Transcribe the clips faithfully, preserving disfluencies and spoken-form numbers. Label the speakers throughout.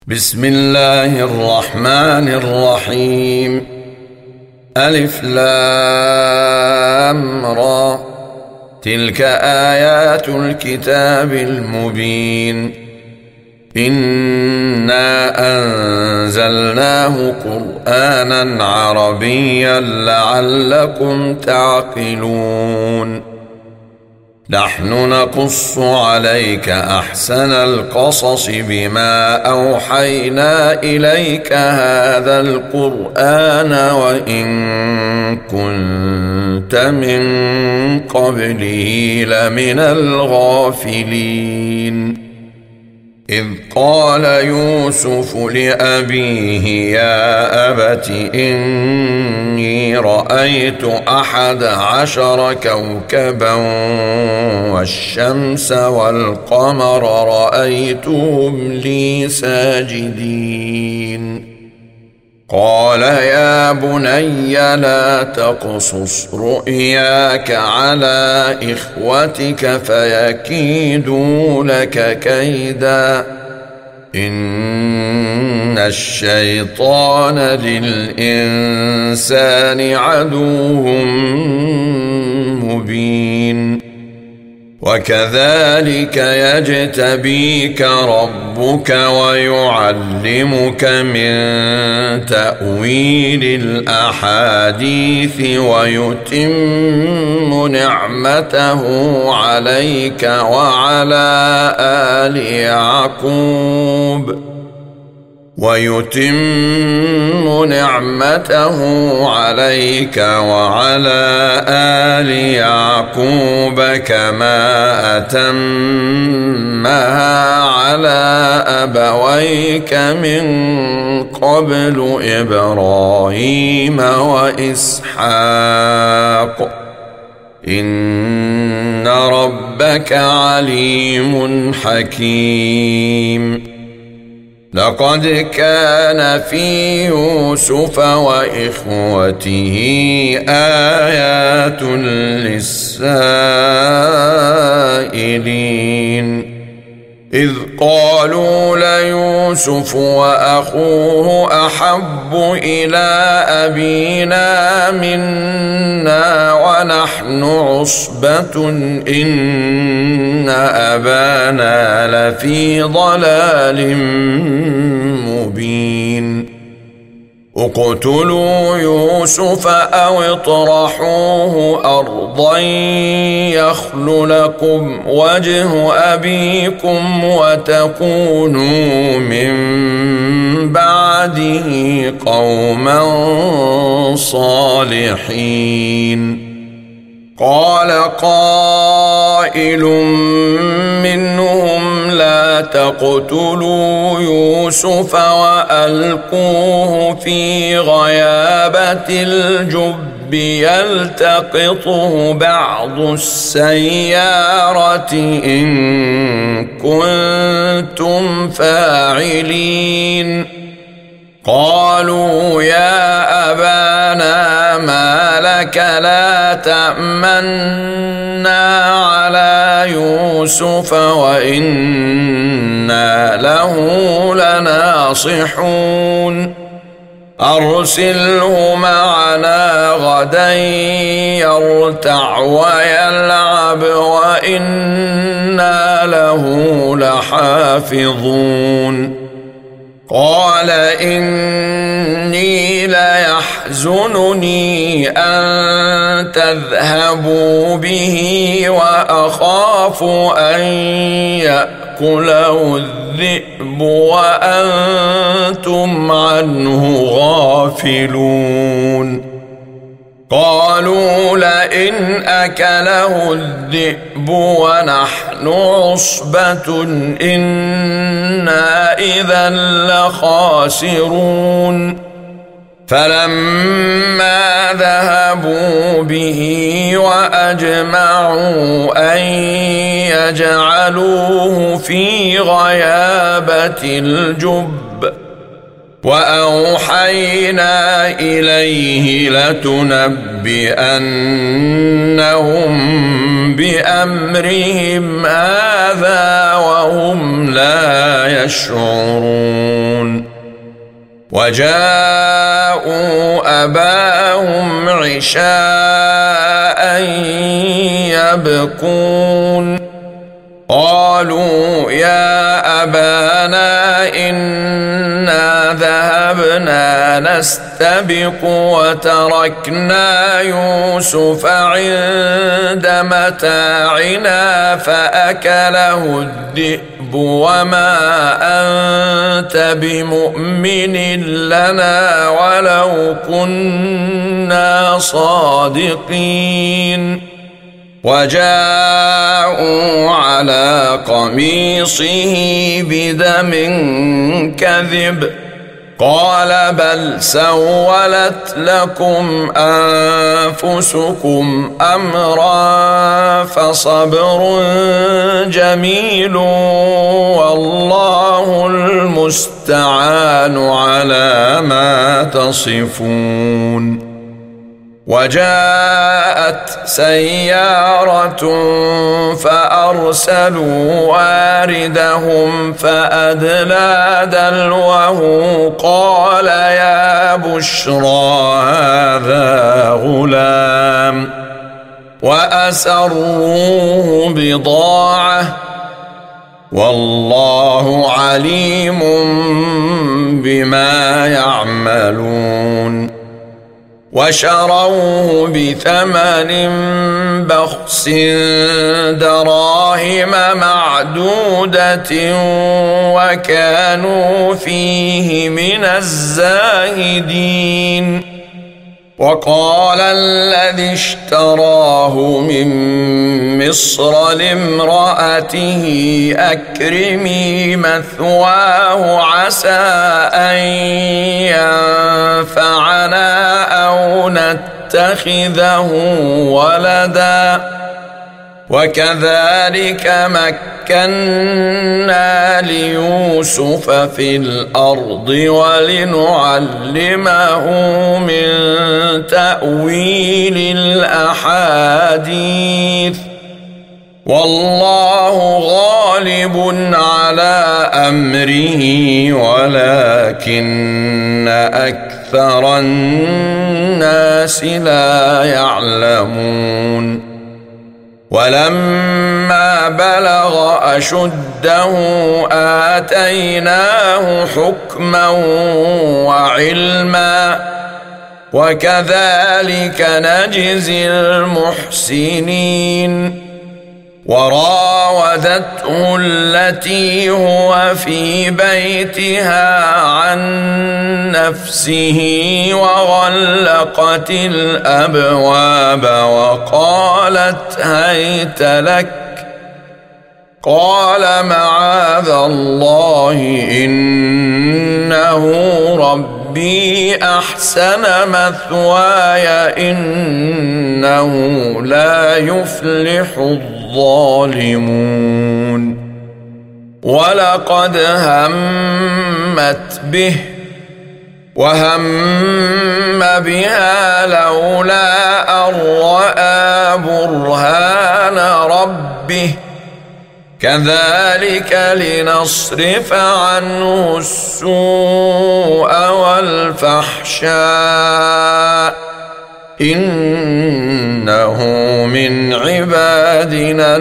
Speaker 1: بسم الله الرحمن الرحيم. ألف لام را، تلك آيات الكتاب المبين. إنا أنزلناه قرآنا عربيا لعلكم تعقلون. نحن نقص عليك أحسن القصص بما أوحينا إليك هذا القرآن وإن كنت من قبله لمن الغافلين. إذ قال يوسف لأبيه يا أبت إني رأيت أحد عشر كوكبا والشمس والقمر رأيتهم لي ساجدين. قال يا بني لا تقصص رؤياك على إخوتك فيكيدوا لك كيدا، إن الشيطان للإنسان عدو مبين. وكذلك يجتبيك ربك ويعلمك من تأويل الأحاديث ويتم نعمته عليك وعلى آل يعقوب ويتم نعمته عليك وعلى آل يعقوب كما أتمها على أبويك من قبل إبراهيم وإسحاق إن ربك عليم حكيم. لقد كان في يوسف وإخوته آيات للسائلين، إذ قالوا ليوسف وأخوه أحب إلى أبينا منا ونحن عصبة إن أبانا لفي ضلال مبين. اقتلوا يوسف أو اطرحوه أرضا يخل لكم وجه أبيكم وتكونوا من بعده قوما صالحين. قال قائل منهم لا تقتلوا يوسف وألقوه في غيابة الجب يلتقطه بعض السيارة إن كنتم فاعلين. قالوا يا أبانا ما لك لا تأمنا على يوسف وإنا له لناصحون. أرسله معنا غدا يرتع ويلعب وإنا له لحافظون. قال إني ليحزنني أن تذهبوا به وأخاف أن يأكله الذئب وأنتم عنه غافلون. قالوا لئن أكله الذئب ونحن عصبة إنا إذا لخاسرون. فلما ذهبوا به وأجمعوا أن يجعلوه في غيابة الجب وأوحينا إليه لتنبئنهم بأمرهم هذا وهم لا يشعرون. وجاءوا أباهم عشاء يبكون قالوا يا أبانا إنا ذهبنا نستبق وتركنا يوسف عند متاعنا فأكله الذئب وما أنت بمؤمن لنا ولو كنا صادقين وجاءوا على قميصه بدم كذب قال بل سولت لكم أنفسكم أمرا فصبر جميل والله المستعان على ما تصفون وجاءت سيارة فأرسلوا واردهم فأدلى دلوه قال يا بشرى هذا غلام وأسروه بضاعة والله عليم بما يعملون وشروه بثمن بخس دراهم معدودة وكانوا فيه من الزاهدين وقال الذي اشتراه من مصر لامرأته أكرمي مثواه عسى أن ينفعنا أو نتخذه ولدا وكذلك مكنا ليوسف في الأرض ولنعلمه من تأويل الأحاديث والله غالب على أمره ولكن أكثر الناس لا يعلمون ولما بلغ أشده آتيناه حكما وعلما وكذلك نجزي المحسنين وراودته التي هو في بيتها عن نفسه وغلقت الأبواب وقالت هيت لك قال معاذ الله إنه ربي أحسن مثواي إنه لا يفلح الظالمون ولقد همت به وهم بها لولا أن رأى برهان ربه كذلك لنصرف عنه السوء والفحشاء إنه من عبادنا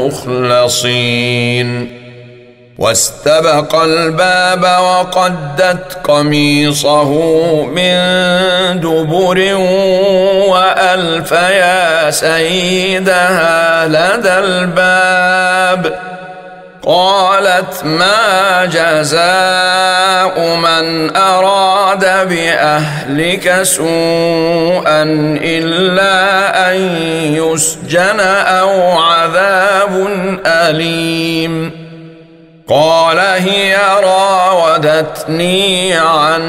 Speaker 1: المخلصين واستبق الباب وقدت قميصه من دبر وألف يا سيدها لدى الباب قالت ما جزاء من أراد بأهلك سوءا إلا أن يسجن أو عذاب أليم قال هي راودتني عن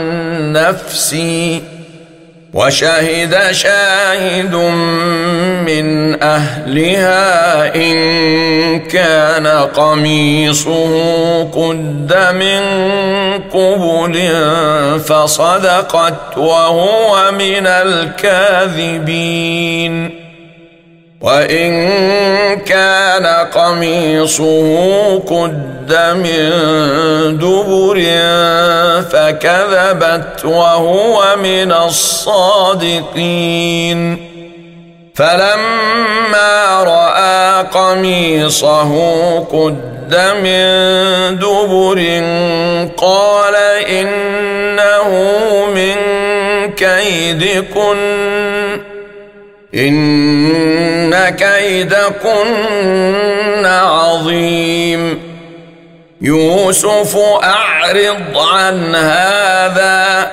Speaker 1: نفسي وشهد شاهد من أهلها إن كان قميصه قد من قبل فصدقت وهو من الكاذبين وإن كان قميصه قد من دبر فكذبت وهو من الصادقين فلما رأى قميصه قد من دبر قال إنه من كيدكن إن كيدكن عظيم يوسف أعرض عن هذا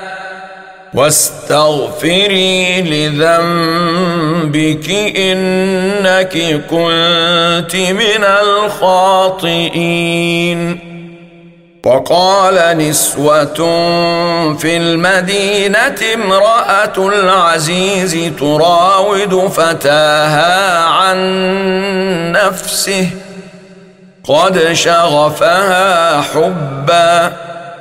Speaker 1: واستغفري لذنبك إنك كنت من الخاطئين وقال نسوة في المدينة امرأة العزيز تراود فتاها عن نفسه قد شغفها حبا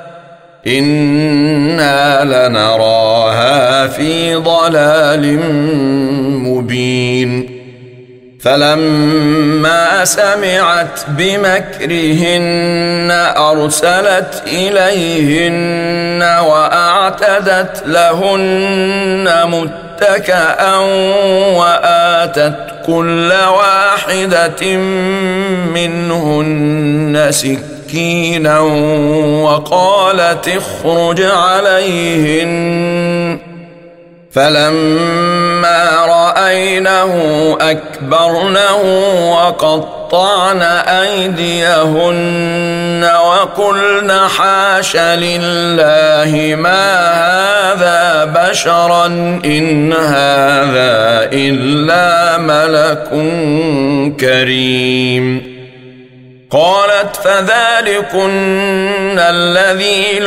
Speaker 1: إنا لنراها في ضلال مبين فلما سمعت بمكرهن أرسلت إليهن وأعتدت لهن متكئا وآتت كل واحدة منهن سكينا وقالت اخرج عليهن فلما رأينه أكبرنه وقطعن أيديهن وقلن حاش لله ما هذا بشرا إن هذا إلا ملك كريم قالت فذلكن الذي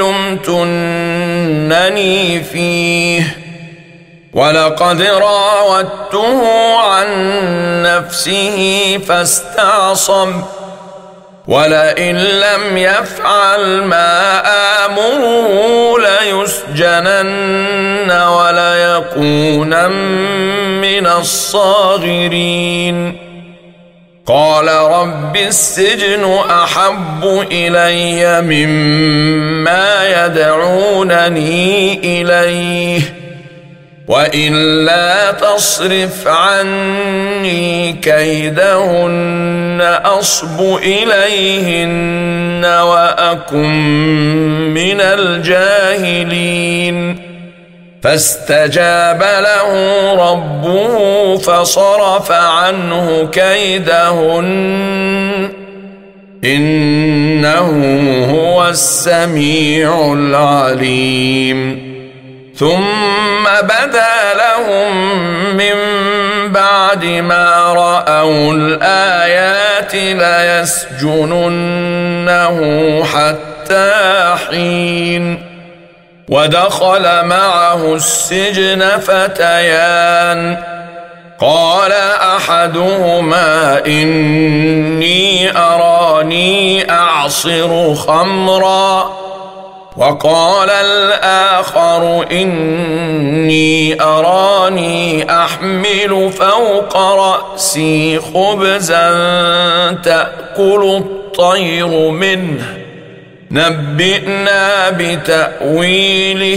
Speaker 1: لمتنني فيه ولقد راودته عن نفسه فاستعصم ولئن لم يفعل ما آمره ليسجنن وليكونن من الصاغرين قال رب السجن أحب إلي مما يدعونني إليه وإلا تصرف عني كيدهن أصب إليهن وأكن من الجاهلين فاستجاب له ربه فصرف عنه كيدهن إنه هو السميع العليم ثم بدا لهم من بعد ما رأوا الآيات ليسجننه حتى حين ودخل معه السجن فتيان قال أحدهما إني أراني أعصر خمرا وقال الآخر إني أراني أحمل فوق رأسي خبزا تأكل الطير منه نبئنا بتأويله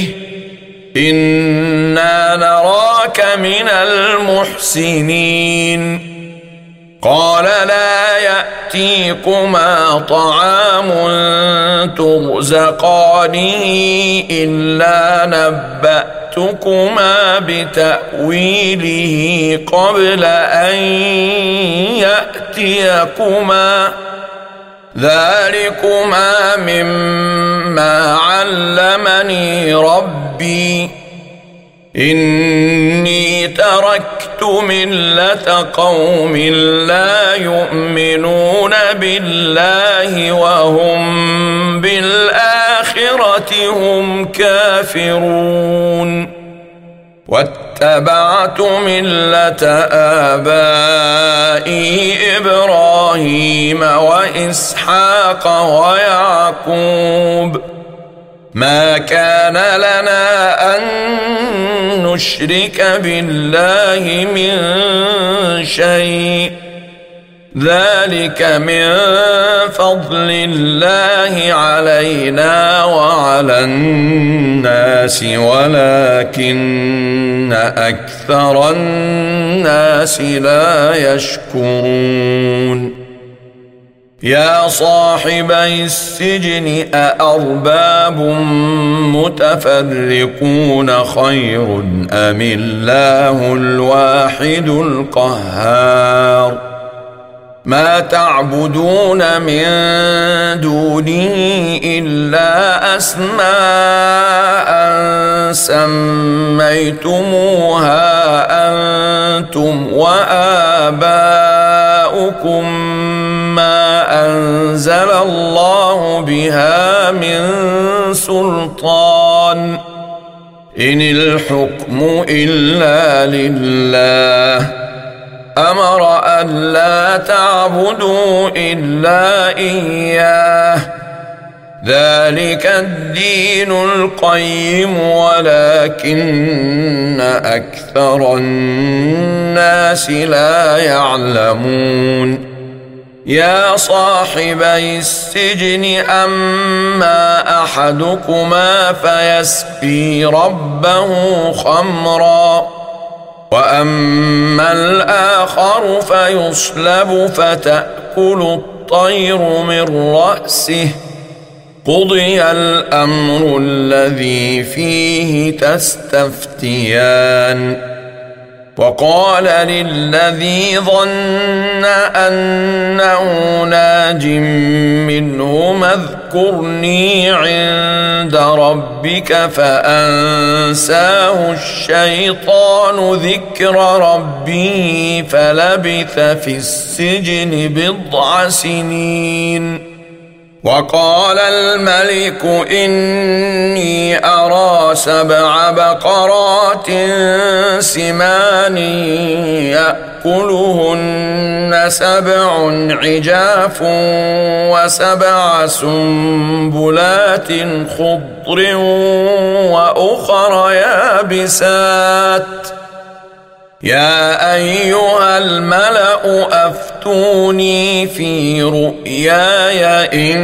Speaker 1: إنا نراك من المحسنين قال لا يأتيكما طعام ترزقانه إلا نبأتكما بتأويله قبل أن يأتيكما ذلكما مما علمني ربي إني تركت ملة قوم لا يؤمنون بالله وهم بالآخرة هم كافرون واتبعت ملة آبائي إبراهيم وإسحاق ويعقوب ما كان لنا أن نشرك بالله من شيء ذلك من فضل الله علينا وعلى الناس ولكن أكثر الناس لا يشكرون يا صاحبي السجن أأرباب متفرقون خير أم الله الواحد القهار ما تعبدون من دونه إلا أسماء سميتموها أنتم وآباؤكم ما أنزل الله بها من سلطان إن الحكم إلا لله أمر أن لا تعبدوا إلا إياه ذلك الدين القيم ولكن أكثر الناس لا يعلمون يا صاحبي السجن أما أحدكما فيسقي ربه خمرا وأما الآخر فيصلب فتأكل الطير من رأسه قضي الأمر الذي فيه تستفتيان وقال للذي ظن أنه ناج منهما اذكرني عند ربك فأنساه الشيطان ذكر ربه فلبث في السجن بضع سنين وقال الملك إني أرى سبع بقرات سمان يأكلهن سبع عجاف وسبع سنبلات خضر وأخر يابسات يا أيها الملأ أفتوني في رؤياي إن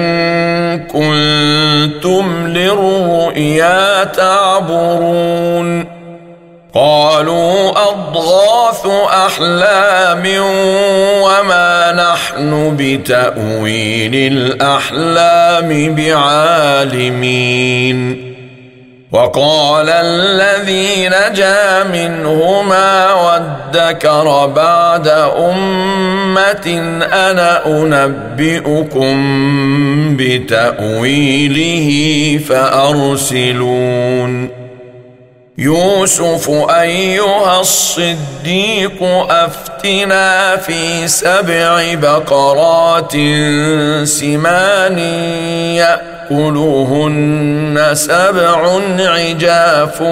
Speaker 1: كنتم للرؤيا تعبرون قالوا أضغاث أحلام وما نحن بتأويل الأحلام بعالمين وقال الذي نجا منهما وادكر بعد أمة أنا أنبئكم بتأويله فأرسلون يوسف أيها الصديق أفتنا في سبع بقرات سمان يأكلهن سبع عجاف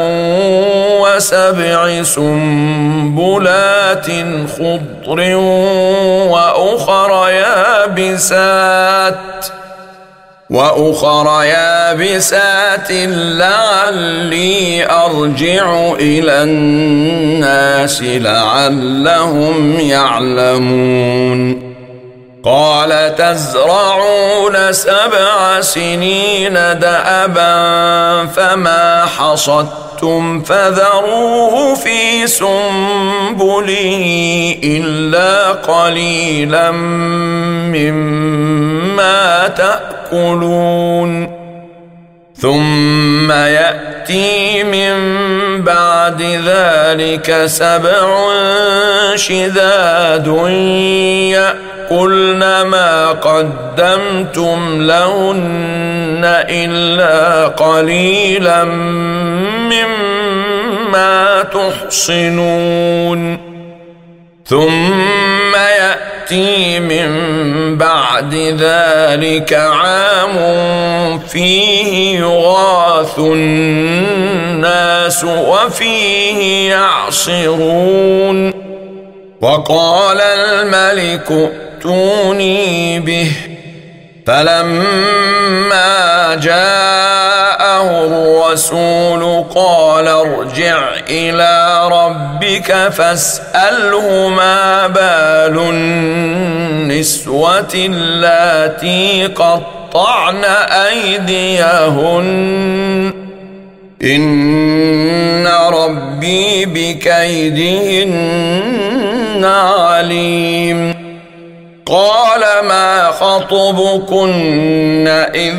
Speaker 1: وسبع سنبلات خضر وأخر يابسات وأخر يابسات لعلي أرجع إلى الناس لعلهم يعلمون قال تزرعون سبع سنين دأبا فما حصدتم فذروه في سنبله إلا قليلا مما تأكلون ثم يأتي من بعد ذلك سبع شداد يأكلن ما قدمتم لهن إلا قليلا مما تحصنون ثم يأتي من بعد ذلك عام فيه يغاث الناس وفيه يعصرون وقال الملك ائتوني به فلما جاءه الرسول قال ارجع إلى ربك فاسأله ما بال النسوة اللاتي قطعن أيديهن إن ربي بكيدهن عليم. قال ما خطبكن إذ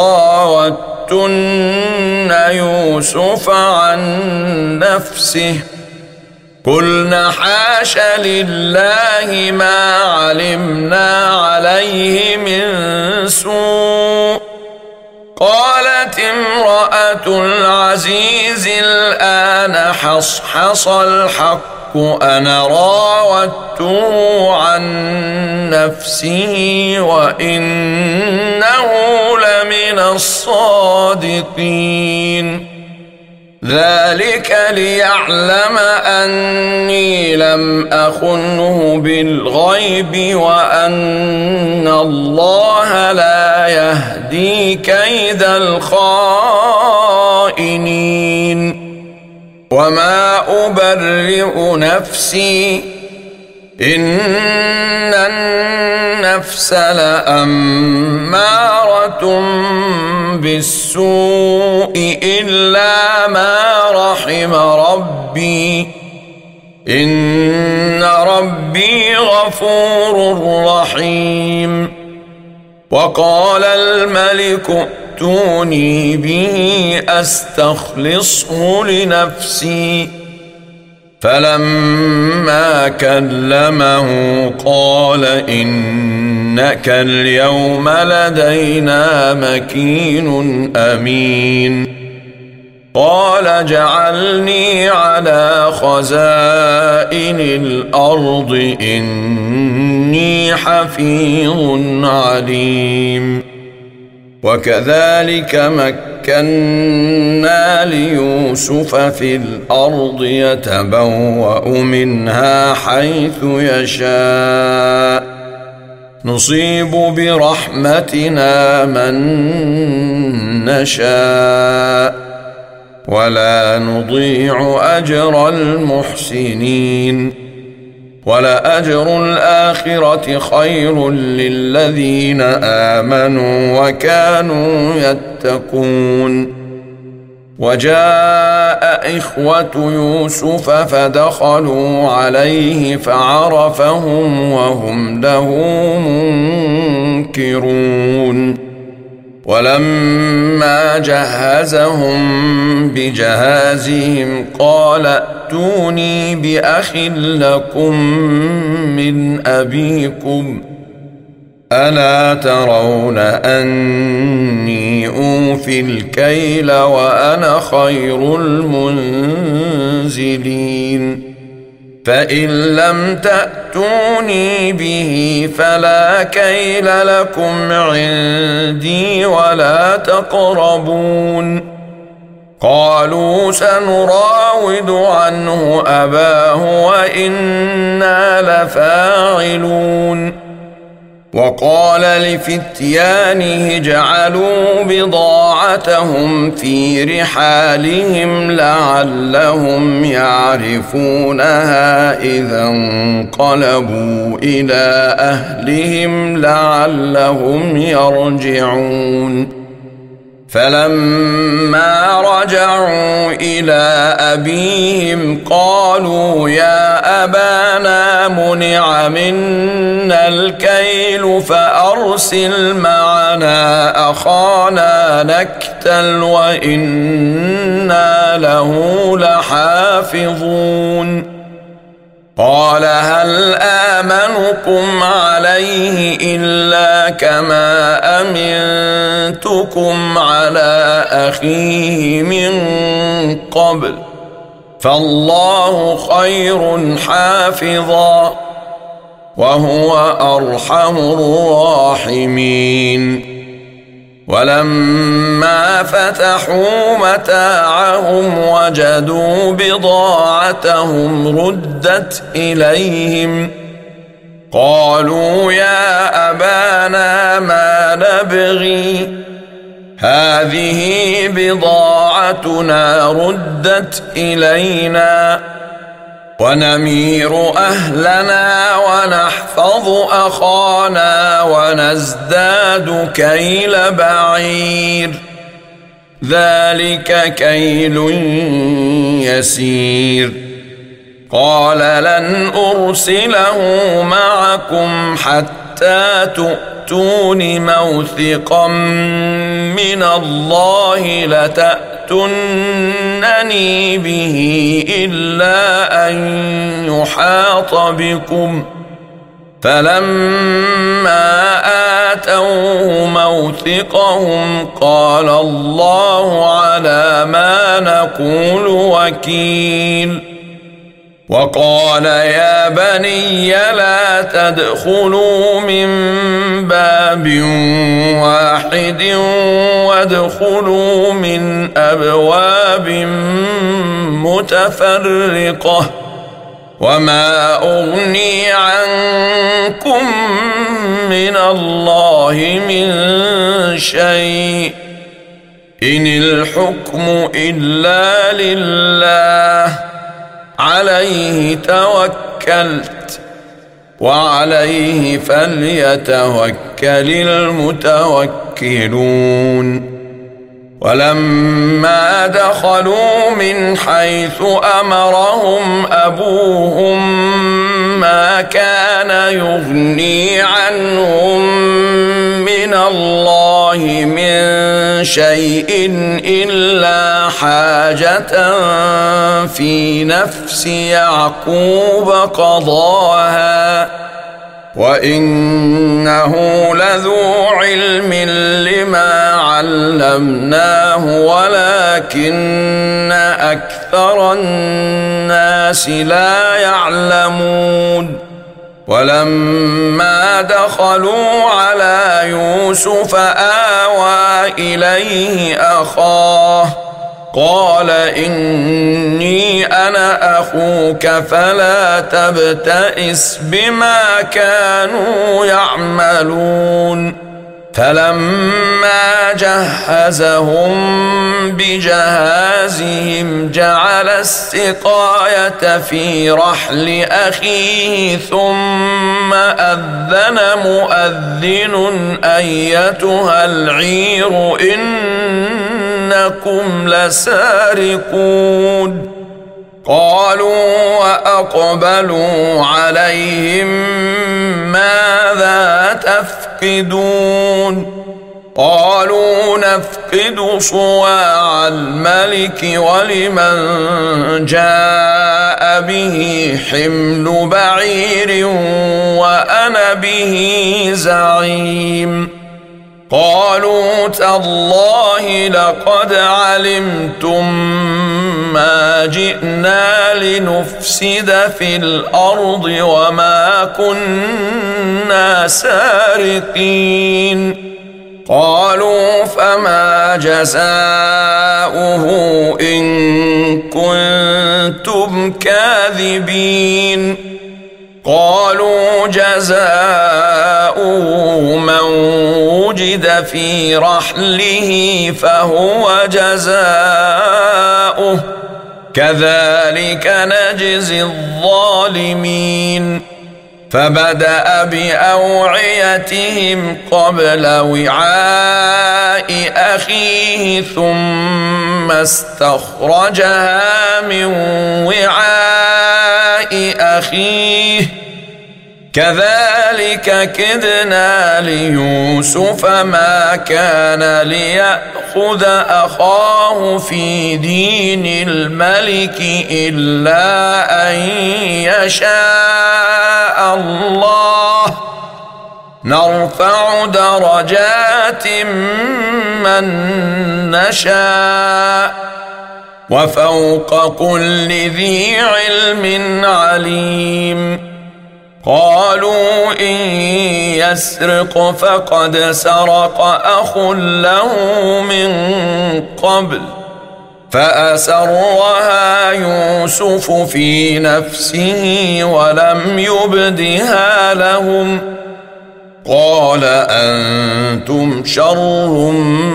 Speaker 1: راوتن يوسف عن نفسه قلنا حاش لله ما علمنا عليه من سوء. قالت امرأة العزيز الآن حصحص الحق أنا راودته عن نفسه وإنه لمن الصادقين. ذلك ليعلم أني لم أخنه بالغيب وأن الله لا يهدي كيد الخائنين. وما أبرئ نفسي إن النفس لأمارة بالسوء إلا ما رحم ربي إن ربي غفور رحيم. وقال الملك ائتوني به أستخلصه لنفسي فلما كلمه قال إنك اليوم لدينا مكين أمين. قال جعلني على خزائن الأرض إني حفيظ عليم. وكذلك مكنا ليوسف في الأرض يتبوأ منها حيث يشاء نصيب برحمتنا من نشاء ولا نضيع أجر المحسنين. ولأجر الآخرة خير للذين آمنوا وكانوا يتقون. وجاء إخوة يوسف فدخلوا عليه فعرفهم وهم له منكرون. ولما جهزهم بجهازهم قال ائتوني بأخ لكم من أبيكم ألا ترون أني أوفي الكيل وأنا خير المنزلين. فإن لم تأتوني به فلا كيل لكم عندي ولا تقربون. قالوا سنراود عنه أباه وإنا لفاعلون. وقال لفتيانه اجعلوا بضاعتهم في رحالهم لعلهم يعرفونها إذا انقلبوا إلى أهلهم لعلهم يرجعون. فلما رجعوا إلى أبيهم قالوا يا أبانا منع منا الكيل فأرسل معنا أخانا نكتل وإنا له لحافظون. قال هل آمنكم عليه إلا كما أمنتكم على أخيه من قبل فالله خير حافظا وهو أرحم الراحمين. ولما فتحوا متاعهم وجدوا بضاعتهم ردت إليهم قالوا يا أبانا ما نبغي هذه بضاعتنا ردت إلينا ونمير أهلنا ونحفظ أخانا ونزداد كيل بعير ذلك كيل يسير قال لن أرسله معكم حتى تؤتون موثقا من الله لتأتونني به إلا أن يحاط بكم فلما آتوه موثقهم قال الله على ما نقول وكيل وقال يا بني لا تدخلوا من باب واحد وادخلوا من أبواب متفرقة وما أغني عنكم من الله من شيء إن الحكم إلا لله عليه توكلت وعليه فليتوكل المتوكلون ولما دخلوا من حيث أمرهم أبوهم ما كان يغني عنهم من الله من شيء إلا حاجة في نفس يعقوب قضاها وإنه لذو علم لما علمناه ولكن أكثر الناس لا يعلمون ولما دخلوا على يوسف آوى إليه أخاه قال إني أنا أخوك فلا تبتئس بما كانوا يعملون فلما جهزهم بجهازهم جعل السقاية في رحل أخيه ثم أذن مؤذن أيتها العير إنكم لسارقون قالوا وأقبلوا عليهم ماذا تفقدون قالوا نفقد صواع الملك ولمن جاء به حمل بعير وأنا به زعيم قالوا تالله لقد علمتم ما جئنا لنفسد في الأرض وما كنا سارقين قالوا فما جزاؤه إن كنتم كاذبين قالوا جزاؤه من وجد في رحله فهو جزاؤه كذلك نجزي الظالمين فبدأ بأوعيتهم قبل وعاء أخيه ثم استخرجها من وعاء أخيه كذلك كدنا ليوسف ما كان ليأخذ أخاه في دين الملك إلا أن يشاء الله نرفع درجات من نشاء وفوق كل ذي علم عليم قالوا إن يسرق فقد سرق أخ له من قبل فأسرها يوسف في نفسه ولم يبدها لهم قال أنتم شر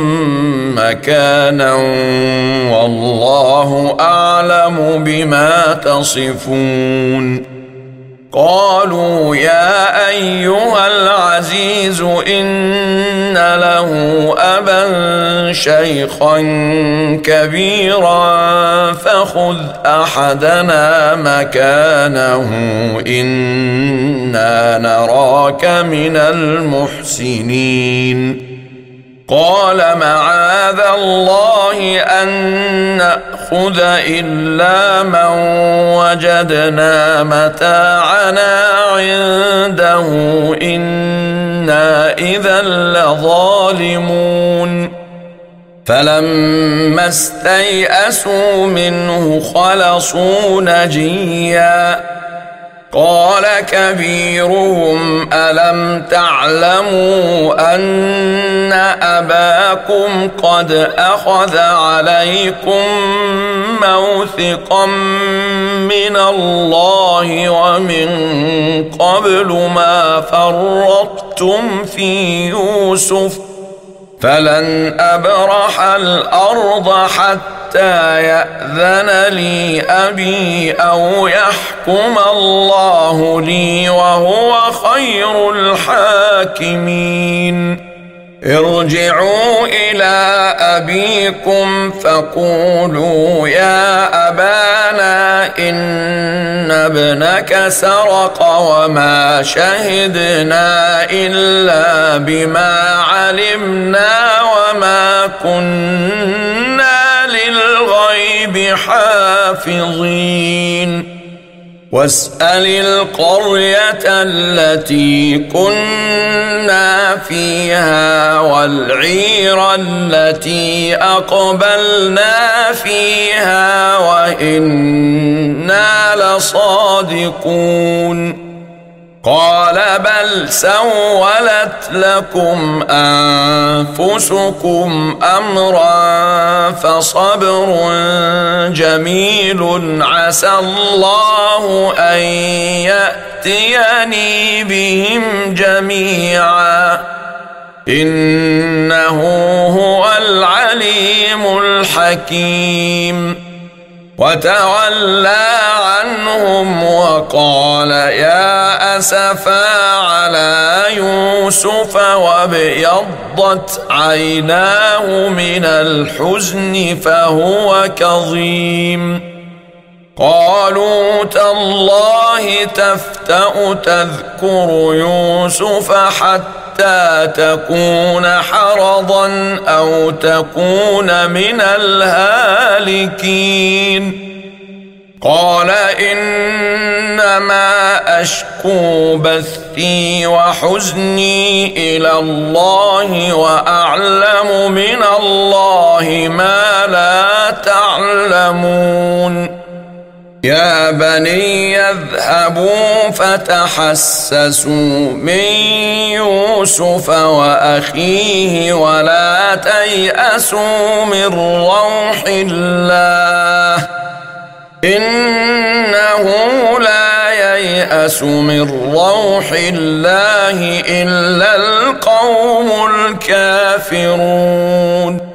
Speaker 1: مكانا والله أعلم بما تصفون. قالوا يا أيها العزيز إن له أبا شيخا كبيرا فخذ أحدنا مكانه إنا نراك من المحسنين. قال معاذ الله أن نأخذ إلا من وجدنا متاعنا عنده إنا إذا لظالمون. فلما استيئسوا منه خلصوا نجيا. قال كبيرهم ألم تعلموا أن أباكم قد أخذ عليكم موثقا من الله ومن قبل ما فرطتم في يوسف فلن أبرح الأرض حتى يأذن لي أبي أو يحكم الله لي وهو خير الحاكمين. ارجعوا إلى أبيكم فقولوا يا أبانا إن ابنك سرق وما شهدنا إلا بما علمنا وما كنا للغيب حافظين. واسأل القرية التي كنا فيها والعير التي أقبلنا فيها وإنا لصادقون. قال بل سولت لكم أنفسكم أمرا فصبر جميل عسى الله أن يأتيني بهم جميعا إنه هو العليم الحكيم. وتولى عنهم وقال يا أسفا على يوسف وابيضت عيناه من الحزن فهو كظيم. قالوا تالله تفتأ تذكر يوسف حتى تكون حرضا أو تكون من الهالكين. قال إنما أشكو بثي وحزني إلى الله وأعلم من الله ما لا تعلمون. يا بني اذهبوا فتحسسوا من يوسف وأخيه ولا تيأسوا من روح الله إنه لا ييأس من روح الله إلا القوم الكافرون.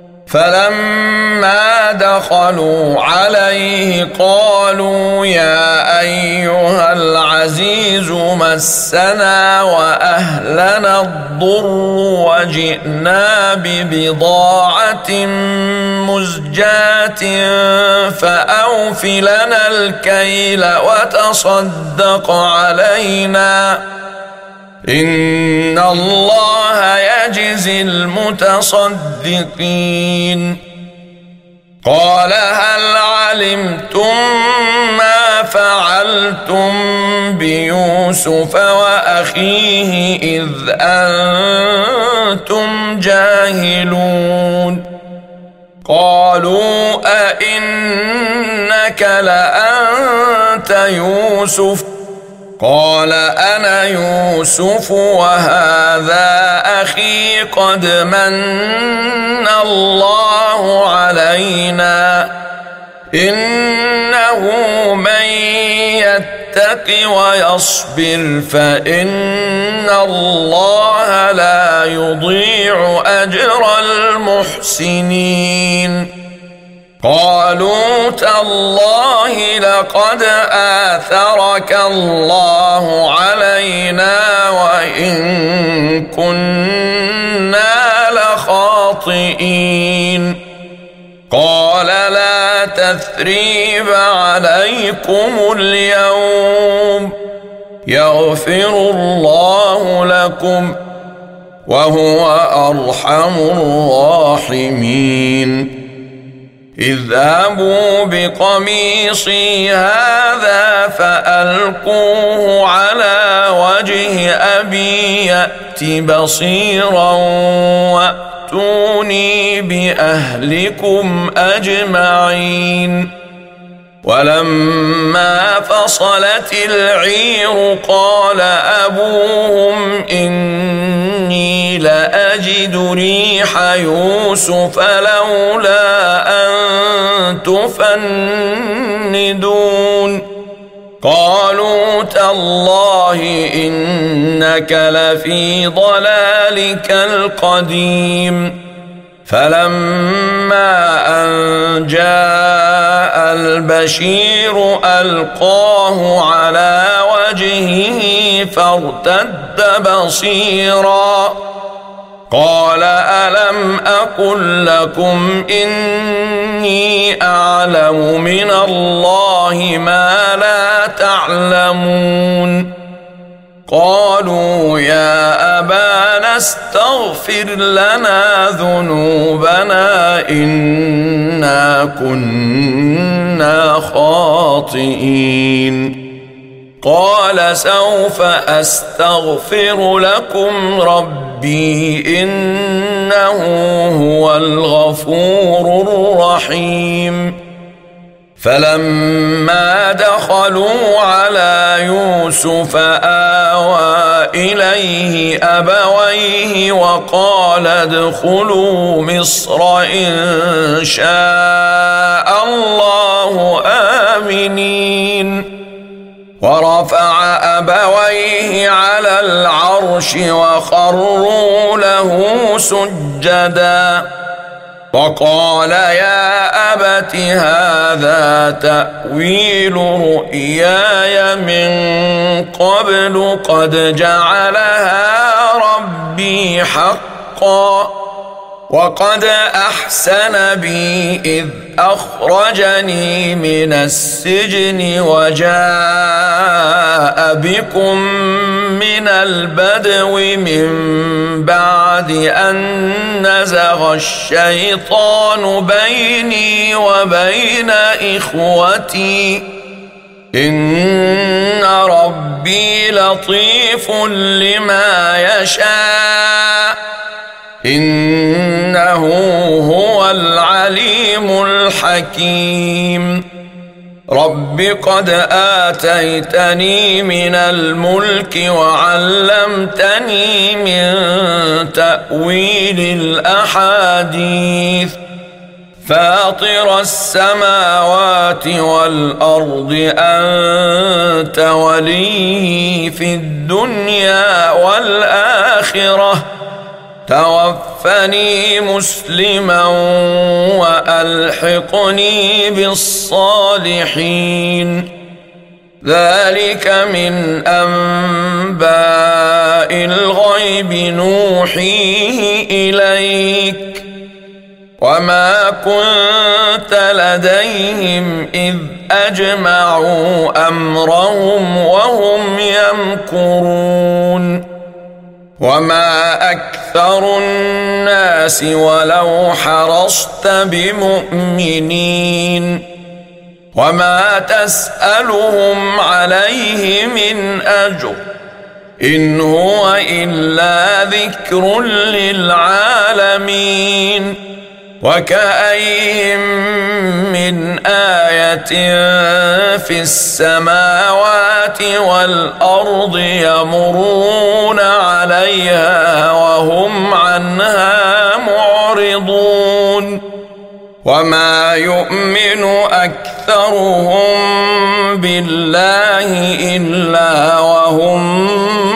Speaker 1: فلما دخلوا عليه قالوا يا أيها العزيز مسنا وأهلنا الضر وجئنا ببضاعة مزجاة فأوف لنا الكيل وتصدق علينا إن الله يجزي المتصدقين. قال هل علمتم ما فعلتم بيوسف وأخيه إذ أنتم جاهلون. قالوا أئنك لأنت يوسف قال أنا يوسف وهذا أخي قد من الله علينا إنه من يتق يتق ويصبر فإن الله لا يضيع أجر المحسنين. قالوا تالله لقد آثرك الله علينا وإن كنا لخاطئين. قال لا تثريب عليكم اليوم يغفر الله لكم وهو أرحم الراحمين. اذهبوا بقميصي هذا فألقوه على وجه أبي يأت بصيرا وأتوني بأهلكم أجمعين. ولما فصلت العير قال أبوهم إني لأجد ريح يوسف لولا أن تفندون. قالوا تالله إنك لفي ضلالك القديم. فلما أن جاء البشير ألقاه على وجهه فارتد بصيرا قال ألم أقل لكم إني أعلم من الله ما لا تعلمون. قالوا يا أبانا استغفر لنا ذنوبنا إنا كنا خاطئين. قال سوف أستغفر لكم ربي إنه هو الغفور الرحيم. فلما دخلوا على يوسف آوى إليه أبويه وقال ادخلوا مصر إن شاء الله آمنين. ورفع أبويه على العرش وخروا له سجدا وقال يا أبت هذا تأويل رؤياي من قبل قد جعلها ربي حقا وقد أحسن بي إذ أخرجني من السجن وجاء بكم من البدو من بعد أن نزغ الشيطان بيني وبين إخوتي إن ربي لطيف لما يشاء إنه هو العليم الحكيم. رب قد آتيتني من الملك وعلمتني من تأويل الأحاديث فاطر السماوات والأرض أنت ولي في الدنيا والآخرة توفني مسلما وألحقني بالصالحين. ذلك من أنباء الغيب نوحيه إليك وما كنت لديهم إذ أجمعوا أمرهم وهم يمكرون. وما أكثر الناس ولو حرصت بمؤمنين وما تسألهم عليه من أجر إن هو إلا ذكر للعالمين. وكأين من آية في السماوات والأرض يمرون عليها وهم عنها معرضون وما يؤمن أكثر أكثرهم بالله إلا وهم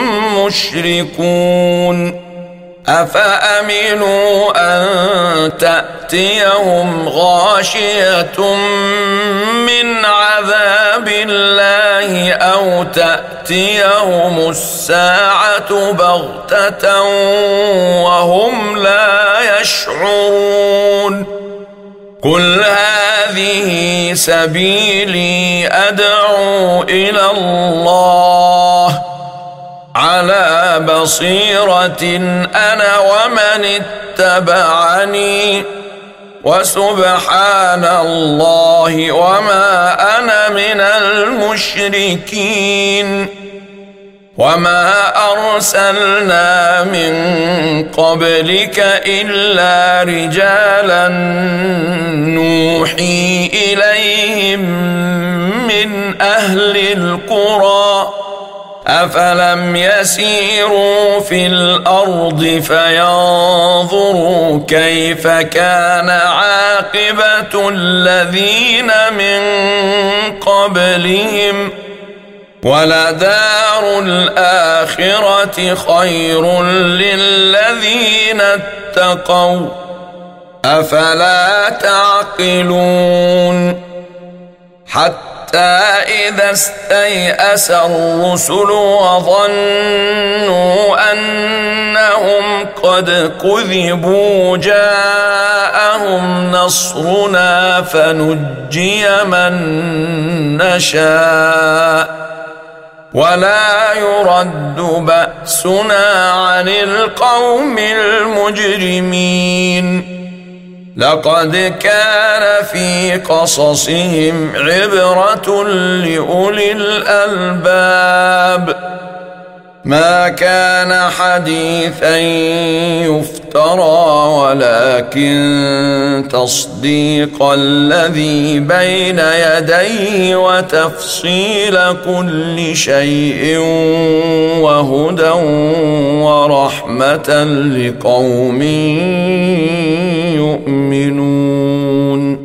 Speaker 1: مشركون أفأمنوا أن تأتيهم غاشية من عذاب الله أو تأتيهم الساعة بغتة وهم لا يشعرون قل هذه سبيلي أدعو إلى الله على بصيرة أنا ومن اتبعني وسبحان الله وما أنا من المشركين وما أرسلنا من قبلك إلا رجالا نوحي إليهم من أهل القرى أفلم يسيروا في الأرض فينظروا كيف كان عاقبة الذين من قبلهم ولدار الآخرة خير للذين اتقوا أفلا تعقلون حتى إذا استيأس الرسل وظنوا أنهم قد كذبوا جاءهم نصرنا فنجي من نشاء ولا يرد بأسنا عن القوم المجرمين لقد كان في قصصهم عبرة لأولي الألباب ما كان حديثا يفترى ولكن تصديق الذي بين يديه وتفصيل كل شيء وهدى ورحمة لقوم يؤمنون